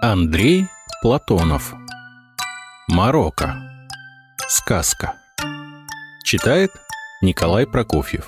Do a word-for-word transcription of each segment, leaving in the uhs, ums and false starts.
Андрей Платонов. Марокко. Сказка. Читает Николай Прокофьев.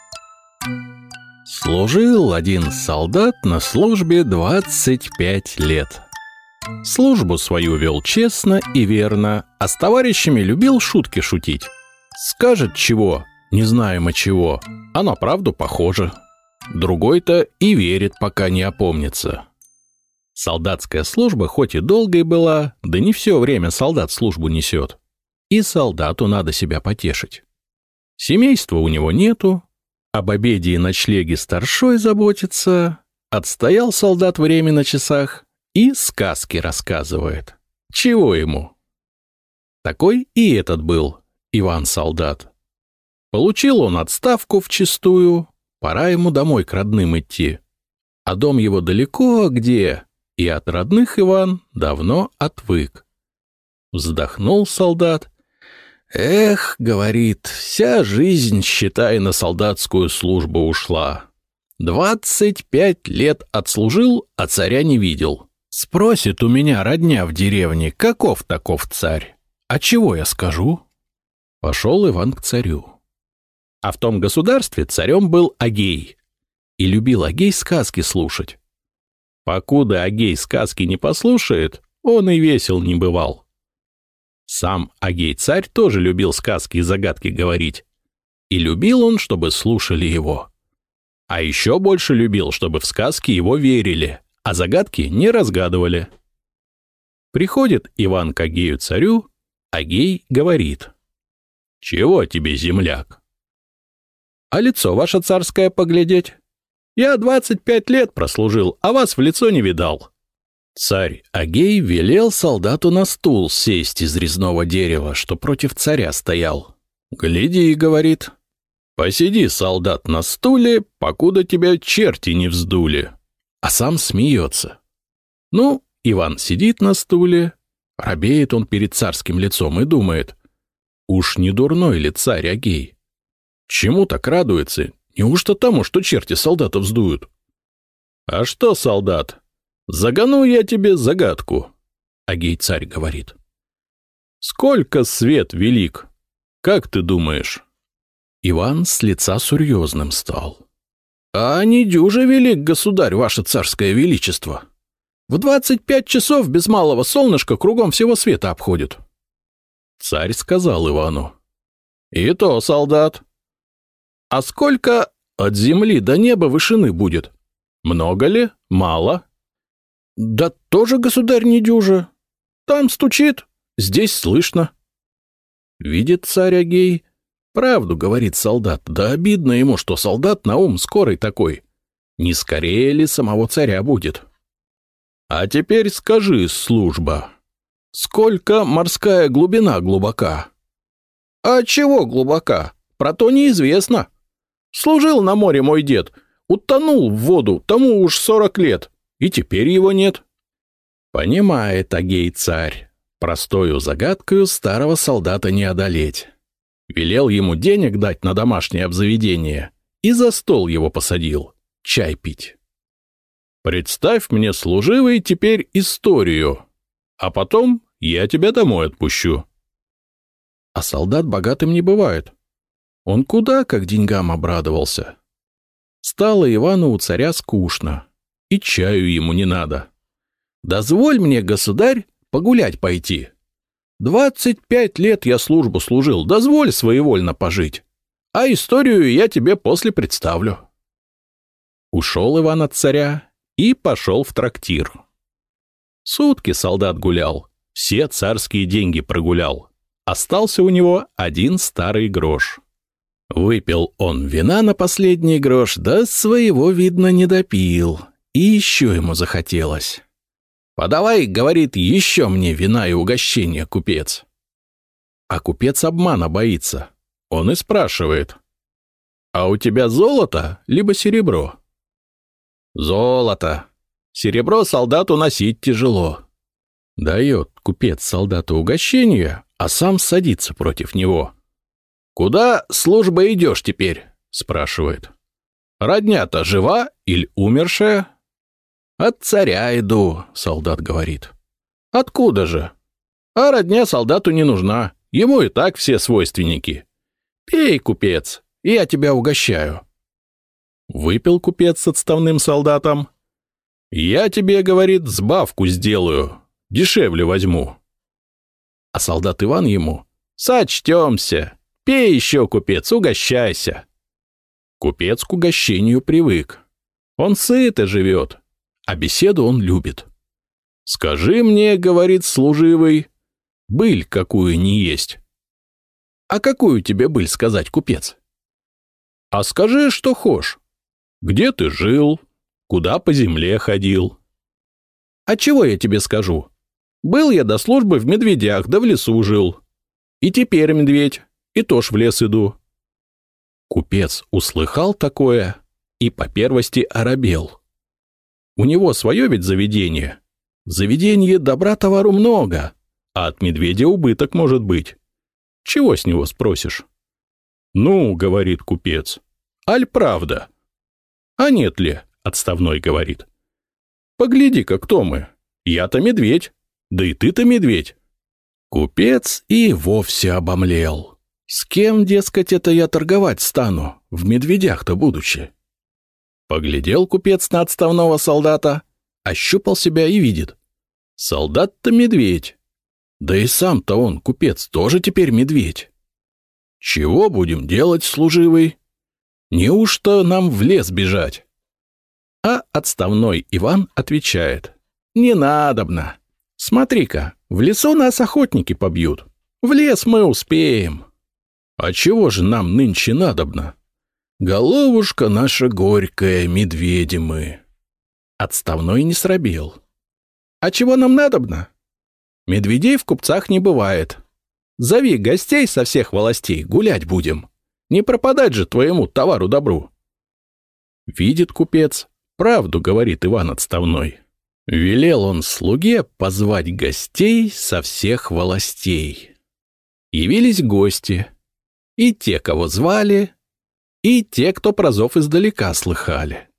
Служил один солдат на службе двадцать пять лет. Службу свою вел честно и верно, а с товарищами любил шутки шутить. Скажет чего, не знаемо чего, а на правду похоже. Другой-то и верит, пока не опомнится. Солдатская служба хоть и долгой была, да не все время солдат службу несет. И солдату надо себя потешить. Семейства у него нету, об обеде и ночлеге старшой заботится. Отстоял солдат время на часах и сказки рассказывает. Чего ему? Такой и этот был Иван-солдат. Получил он отставку вчистую, пора ему домой к родным идти. А дом его далеко где, и от родных Иван давно отвык. Вздохнул солдат. «Эх, — говорит, — вся жизнь, считай, на солдатскую службу ушла. Двадцать пять лет отслужил, а царя не видел. Спросит у меня родня в деревне, каков таков царь. А чего я скажу?» Пошел Иван к царю. А в том государстве царем был Агей. И любил Агей сказки слушать. Покуда Агей сказки не послушает, он и весел не бывал. Сам Агей-царь тоже любил сказки и загадки говорить. И любил он, чтобы слушали его. А еще больше любил, чтобы в сказки его верили, а загадки не разгадывали. Приходит Иван к Агею-царю, Агей говорит: «Чего тебе, земляк?» «А лицо ваше царское поглядеть? Я двадцать пять лет прослужил, а вас в лицо не видал». Царь Агей велел солдату на стул сесть из резного дерева, что против царя стоял. «Гляди, — говорит, — посиди, солдат, на стуле, покуда тебя черти не вздули». А сам смеется. Ну, Иван сидит на стуле, робеет он перед царским лицом и думает: уж не дурной ли царь Агей? Чему так радуется? Неужто тому, что черти солдата вздуют? «А что, солдат, загону я тебе загадку», — Агей-царь говорит. «Сколько свет велик? Как ты думаешь?» Иван с лица серьезным стал. «А не дюже велик, государь, ваше царское величество. В двадцать пять часов без малого солнышко кругом всего света обходит». Царь сказал Ивану: «И то, солдат. А сколько от земли до неба вышины будет? Много ли? Мало?» «Да тоже, государь, не дюже. Там стучит, здесь слышно». Видит царь Агей, правду говорит солдат, да обидно ему, что солдат на ум скорый такой. Не скорее ли самого царя будет? «А теперь скажи, служба, сколько морская глубина глубока?» «А чего глубока? Про то неизвестно. Служил на море мой дед, утонул в воду, тому уж сорок лет, и теперь его нет». Понимает Агей-царь, простою загадкою старого солдата не одолеть. Велел ему денег дать на домашнее обзаведение и за стол его посадил, чай пить. «Представь мне, служивый, теперь историю, а потом я тебя домой отпущу». А солдат богатым не бывает. Он куда как деньгам обрадовался. Стало Ивану у царя скучно, и чаю ему не надо. «Дозволь мне, государь, погулять пойти. Двадцать пять лет я службу служил, дозволь своевольно пожить, а историю я тебе после представлю». Ушел Иван от царя и пошел в трактир. Сутки солдат гулял, все царские деньги прогулял. Остался у него один старый грош. Выпил он вина на последний грош, да своего, видно, не допил, и еще ему захотелось. «Подавай, — говорит, — еще мне вина и угощения, купец». А купец обмана боится. Он и спрашивает: «А у тебя золото, либо серебро?» «Золото. Серебро солдату носить тяжело». Дает купец солдату угощение, а сам садится против него. «Куда служба идешь теперь?» — спрашивает. «Родня-то жива или умершая?» «От царя иду», — солдат говорит. «Откуда же? А родня солдату не нужна, ему и так все свойственники. Пей, купец, я тебя угощаю». Выпил купец с отставным солдатом. «Я тебе, — говорит, — сбавку сделаю, дешевле возьму». А солдат Иван ему: «Сочтемся, пей еще, купец, угощайся». Купец к угощению привык. Он сыто живет, а беседу он любит. «Скажи мне, — говорит служивый, — быль какую не есть». «А какую тебе быль сказать, купец?» «А скажи, что хошь. Где ты жил, куда по земле ходил?» «А чего я тебе скажу? Был я до службы в медведях, да в лесу жил. И теперь медведь, и тоже в лес иду». Купец услыхал такое и по первости оробел. У него свое ведь заведение. В заведении добра товару много, а от медведя убыток может быть. Чего с него спросишь? «Ну, — говорит купец, — аль правда?» «А нет ли?» — отставной говорит. «Погляди-ка, кто мы. Я-то медведь, да и ты-то медведь». Купец и вовсе обомлел. С кем, дескать, это я торговать стану, в медведях-то будучи? Поглядел купец на отставного солдата, ощупал себя и видит. Солдат-то медведь. Да и сам-то он, купец, тоже теперь медведь. Чего будем делать, служивый? Неужто нам в лес бежать? А отставной Иван отвечает: «Не надобно. Смотри-ка, в лесу нас охотники побьют. В лес мы успеем». «А чего же нам нынче надобно? Головушка наша горькая, медведи мы». Отставной не срабел. «А чего нам надобно? Медведей в купцах не бывает. Зови гостей со всех волостей, гулять будем. Не пропадать же твоему товару-добру». Видит купец, правду говорит Иван отставной. Велел он слуге позвать гостей со всех волостей. Явились гости, и те, кого звали, и те, кто про зов издалека слыхали.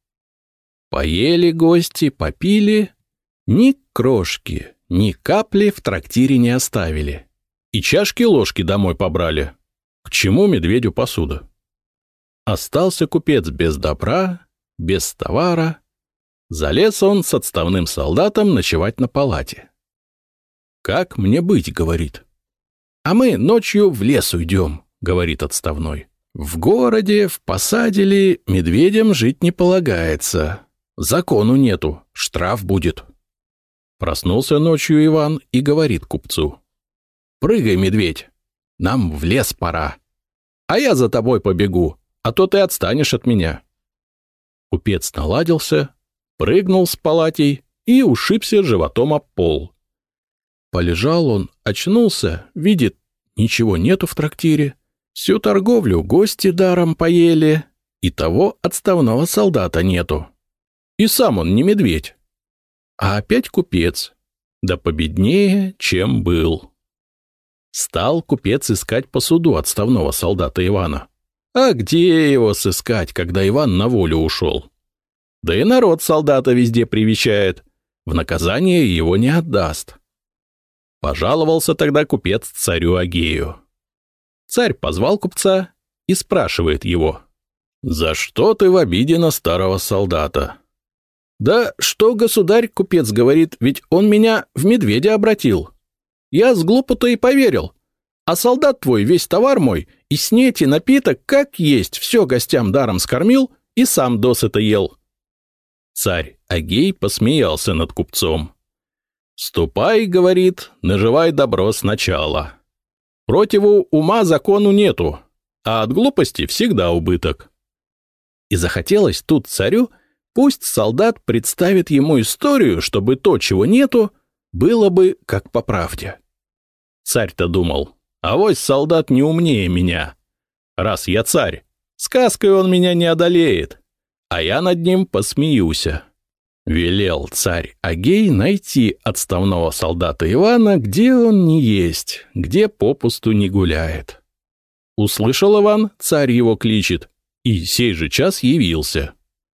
Поели гости, попили, ни крошки, ни капли в трактире не оставили. И чашки-ложки домой побрали. К чему медведю посуда? Остался купец без добра, без товара. Залез он с отставным солдатом ночевать на палате. «Как мне быть?» — говорит. «А мы ночью в лес уйдем», — говорит отставной. «В городе, в посаде медведям жить не полагается. Закону нету, штраф будет». Проснулся ночью Иван и говорит купцу: «Прыгай, медведь, нам в лес пора. А я за тобой побегу, а то ты отстанешь от меня». Купец наладился, прыгнул с палатей и ушибся животом об пол. Полежал он, очнулся, видит, ничего нету в трактире. Всю торговлю гости даром поели, и того отставного солдата нету. И сам он не медведь, а опять купец, да победнее, чем был. Стал купец искать по суду отставного солдата Ивана. А где его сыскать, когда Иван на волю ушел? Да и народ солдата везде привечает, в наказание его не отдаст. Пожаловался тогда купец царю Агею. Царь позвал купца и спрашивает его: «За что ты в обиде на старого солдата?» «Да что, государь, — купец говорит, — ведь он меня в медведя обратил. Я с глупо-то и поверил. А солдат твой весь товар мой и снеть, и напиток, как есть, все гостям даром скормил и сам досыта ел». Царь Агей посмеялся над купцом. «Ступай, — говорит, — наживай добро сначала. Противу ума закону нету, а от глупости всегда убыток». И захотелось тут царю, пусть солдат представит ему историю, чтобы то, чего нету, было бы как по правде. Царь-то думал: авось солдат не умнее меня. Раз я царь, сказкой он меня не одолеет, а я над ним посмеюся. Велел царь Агей найти отставного солдата Ивана, где он не есть, где попусту не гуляет. Услышал Иван, царь его кличет, и сей же час явился.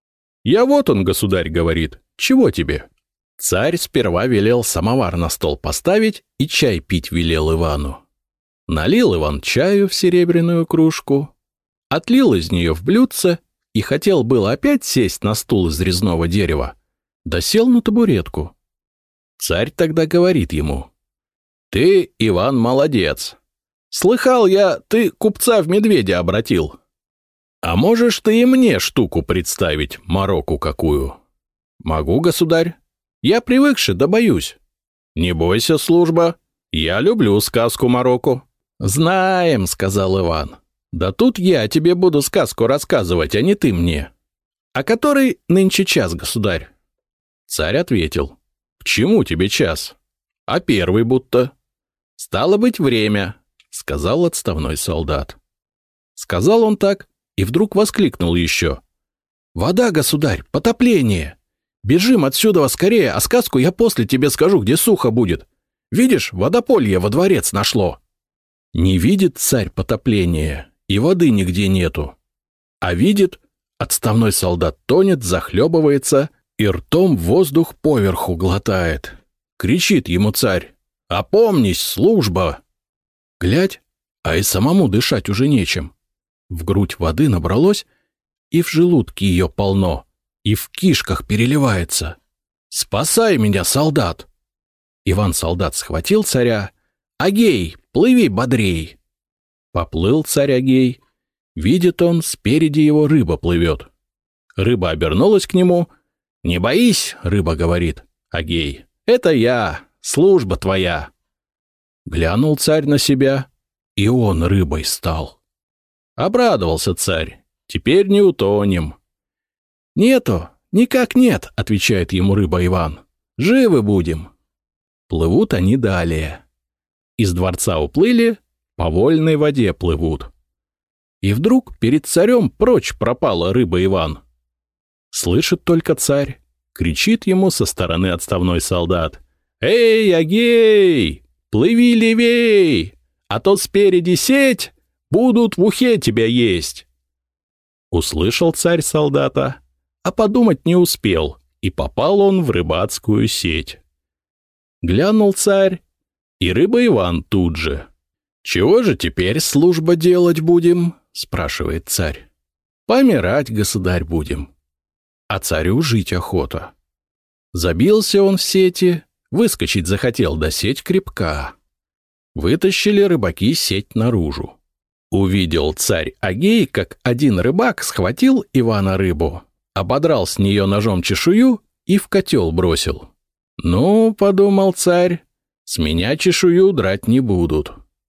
Я вот он, государь, говорит, чего тебе? Царь сперва велел самовар на стол поставить и чай пить велел Ивану. Налил Иван чаю в серебряную кружку, отлил из нее в блюдце и хотел было опять сесть на стул из резного дерева, да сел на табуретку. Царь тогда говорит ему: «Ты, Иван, молодец. Слыхал я, ты купца в медведя обратил. А можешь ты и мне штуку представить, мороку какую?» «Могу, государь. Я привыкший, да боюсь». «Не бойся, служба. Я люблю сказку мороку». «Знаем», — сказал Иван. «Да тут я тебе буду сказку рассказывать, а не ты мне». «А который нынче час, государь?» Царь ответил: «К чему тебе час? А первый будто». «Стало быть, время», — сказал отставной солдат. Сказал он так и вдруг воскликнул еще: «Вода, государь, потопление! Бежим отсюда скорее, а сказку я после тебе скажу, где сухо будет. Видишь, водополье во дворец нашло». Не видит царь потопления, и воды нигде нету. А видит, отставной солдат тонет, захлебывается и ртом воздух поверху глотает. Кричит ему царь: «Опомнись, служба!» Глядь, а и самому дышать уже нечем. В грудь воды набралось, и в желудке ее полно, и в кишках переливается. «Спасай меня, солдат!» Иван-солдат схватил царя. «Агей, плыви бодрей!» Поплыл царь Агей. Видит он, спереди его рыба плывет. Рыба обернулась к нему. «Не боись, — рыба говорит, — Агей, это я, служба твоя». Глянул царь на себя, и он рыбой стал. Обрадовался царь: «Теперь не утонем». «Нету, никак нет, — отвечает ему рыба Иван, — живы будем». Плывут они далее. Из дворца уплыли, по вольной воде плывут. И вдруг перед царем прочь пропала рыба Иван. Слышит только царь, кричит ему со стороны отставной солдат: «Эй, Агей, плыви левей, а то спереди сеть, будут в ухе тебя есть». Услышал царь солдата, а подумать не успел, и попал он в рыбацкую сеть. Глянул царь, и рыба Иван тут же. «Чего же теперь, служба, делать будем?» — спрашивает царь. «Помирать, государь, будем. А царю жить охота». Забился он в сети, выскочить захотел, да сеть крепка. Вытащили рыбаки сеть наружу. Увидел царь Агей, как один рыбак схватил Ивана рыбу, ободрал с нее ножом чешую и в котел бросил. «Ну, — подумал царь, — с меня чешую драть не будут».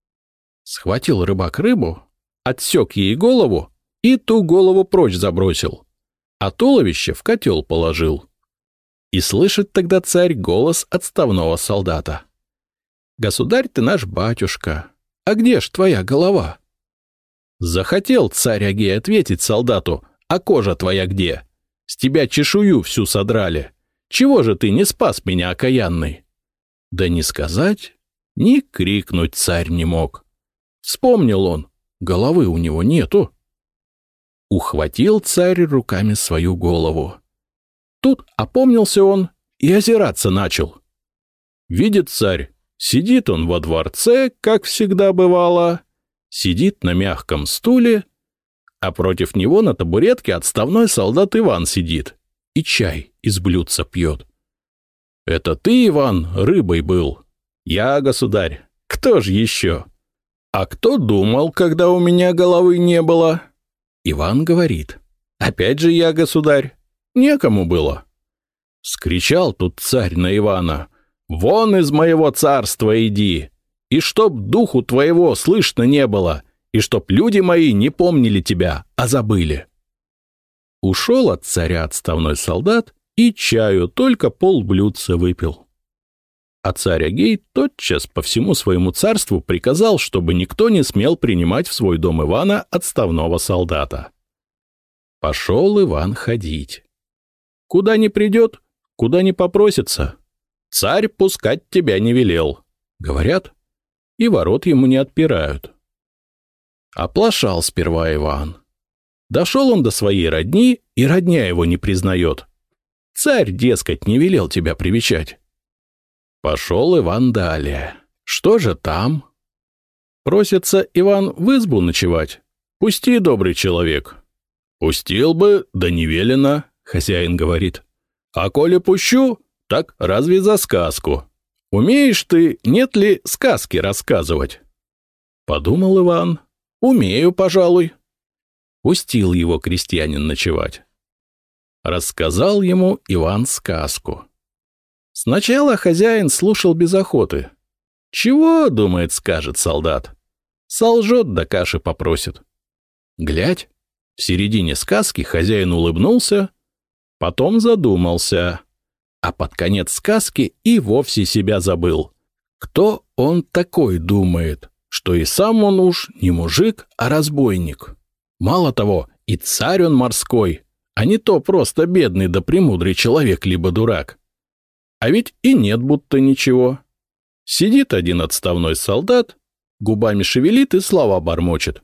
Схватил рыбак рыбу, отсек ей голову и ту голову прочь забросил, а туловище в котел положил. И слышит тогда царь голос отставного солдата: «Государь ты наш батюшка, а где ж твоя голова?» Захотел царь Агей ответить солдату: «А кожа твоя где? С тебя чешую всю содрали. Чего же ты не спас меня, окаянный?» Да ни сказать, ни крикнуть царь не мог. Вспомнил он, головы у него нету. Ухватил царь руками свою голову. Тут опомнился он и озираться начал. Видит царь, сидит он во дворце, как всегда бывало, сидит на мягком стуле, а против него на табуретке отставной солдат Иван сидит и чай из блюдца пьет. «Это ты, Иван, рыбой был?» «Я, государь. Кто ж еще?» «А кто думал, когда у меня головы не было?» Иван говорит: «Опять же я, государь. Некому было». Вскричал тут царь на Ивана: «Вон из моего царства иди, и чтоб духу твоего слышно не было, и чтоб люди мои не помнили тебя, а забыли». Ушел от царя отставной солдат и чаю только полблюдца выпил. А царь Агей тотчас по всему своему царству приказал, чтобы никто не смел принимать в свой дом Ивана отставного солдата. Пошел Иван ходить. Куда ни придет, куда ни попросится, царь пускать тебя не велел, говорят, и ворот ему не отпирают. Оплошал сперва Иван. Дошел он до своей родни, и родня его не признает. Царь, дескать, не велел тебя привечать. Пошел Иван далее. Что же там? Просится Иван в избу ночевать. Пусти, добрый человек. Пустил бы, да не велено, хозяин говорит. А коли пущу, так разве за сказку? Умеешь ты, нет ли, сказки рассказывать? Подумал Иван. Умею, пожалуй. Пустил его крестьянин ночевать. Рассказал ему Иван сказку. Сначала хозяин слушал без охоты. Чего, думает, скажет солдат? Солжет да каши попросит. Глядь, в середине сказки хозяин улыбнулся, потом задумался, а под конец сказки и вовсе себя забыл. Кто он такой, думает, что и сам он уж не мужик, а разбойник. Мало того, и царь он морской, а не то просто бедный да премудрый человек, либо дурак. А ведь и нет будто ничего. Сидит один отставной солдат, губами шевелит и слова бормочет.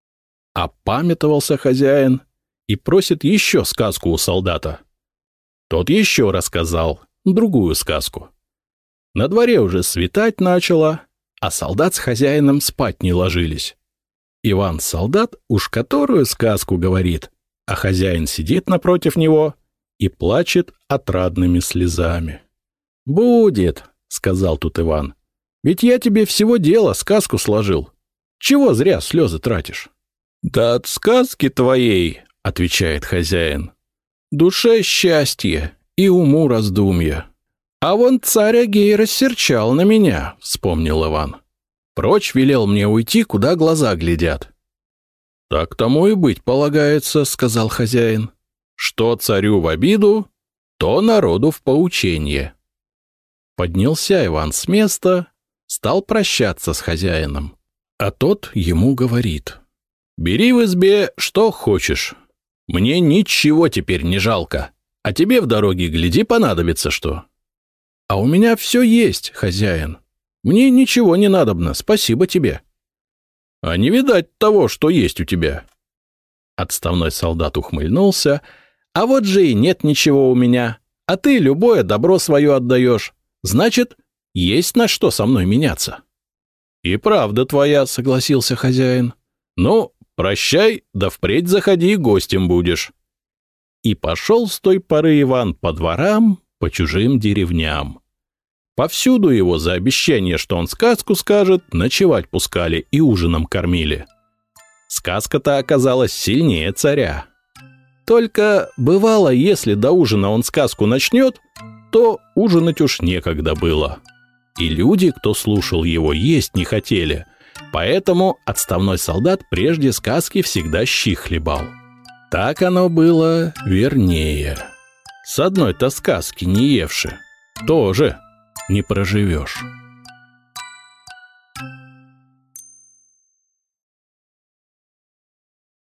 Опамятовался хозяин и просит еще сказку у солдата. Тот еще рассказал другую сказку. На дворе уже светать начало, а солдат с хозяином спать не ложились. Иван-солдат уж которую сказку говорит, а хозяин сидит напротив него и плачет отрадными слезами. «Будет», — сказал тут Иван, — «ведь я тебе всего дела сказку сложил. Чего зря слезы тратишь?» «Да от сказки твоей», — отвечает хозяин, — «душе счастье и уму раздумья. А вон царь Агей рассерчал на меня», — вспомнил Иван. «Прочь велел мне уйти, куда глаза глядят». «Так тому и быть полагается», — сказал хозяин. «Что царю в обиду, то народу в поучение». Поднялся Иван с места, стал прощаться с хозяином. А тот ему говорит: «Бери в избе что хочешь. Мне ничего теперь не жалко, а тебе в дороге, гляди, понадобится что». «А у меня все есть, хозяин. Мне ничего не надобно, спасибо тебе». «А не видать того, что есть у тебя». Отставной солдат ухмыльнулся. «А вот же и нет ничего у меня, а ты любое добро свое отдаешь. Значит, есть на что со мной меняться». «И правда твоя», — согласился хозяин. «Ну, прощай, да впредь заходи, гостем будешь». И пошел с той поры Иван по дворам, по чужим деревням. Повсюду его за обещание, что он сказку скажет, ночевать пускали и ужином кормили. Сказка-то оказалась сильнее царя. Только бывало, если до ужина он сказку начнет, то ужинать уж некогда было. И люди, кто слушал его, есть не хотели, поэтому отставной солдат прежде сказки всегда щи хлебал. Так оно было вернее. С одной-то сказки не евши тоже не проживешь.